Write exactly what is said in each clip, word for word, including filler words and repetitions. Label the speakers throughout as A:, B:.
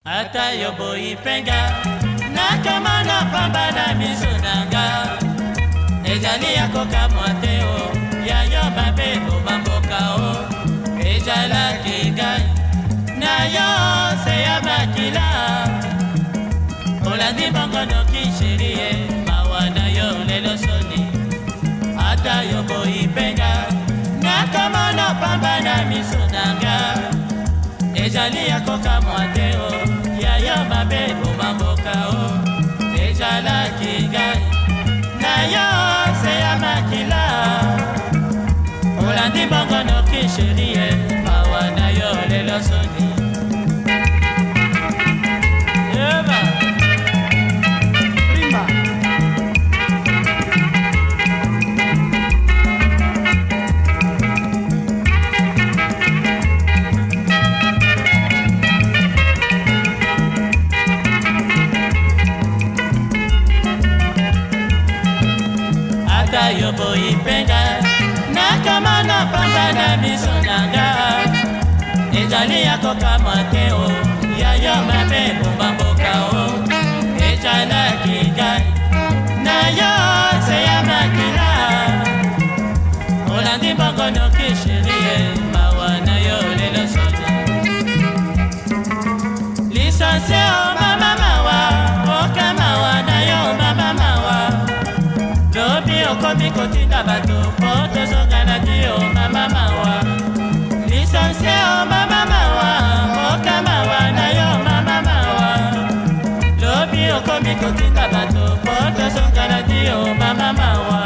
A: ata yo boyi penga nakama na pamba na miso nanga ezali ya kokamwa te o ya yo mabe bobamboka o ezalaki ngai na yo se ya makila olandi bongo noki sherie mawa na yo lelo soni ata yo boyi penga nakama na pamba na miso nanga ezali ya kokamwa te o ya yo mabe bobamboka o ezalaki ngai na yo se ya makila olandi bongo noki sherie mawa na yo lelo soni eba rimba ata yo boyi penga nakama na pamba na miso nanga ezali ya kokamwa te o ya yo mabe bobamboka o ezalaki ngai na yo se ya makila olandi bongo noki sherie mawa na yo lelo soni lisansie o mama mawa oka mawa na yo mama mawa lobi okomi kotinda bato po tozonga na dio mama mawa lisansie o mama mawa oka mawa na yo mama mawa lobi okomi kotinda bato po tozonga na dio mama mawa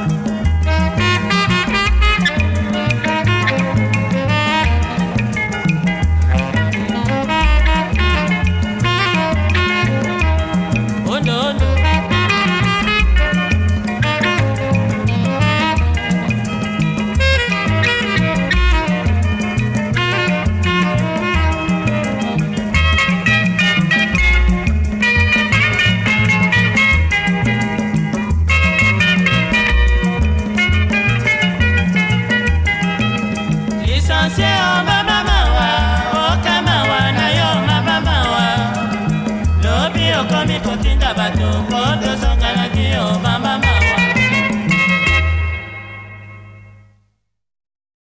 A: lisansie o mama mawa oka mawa na yo mama mawa lobi okomi kotinda bato po tozonga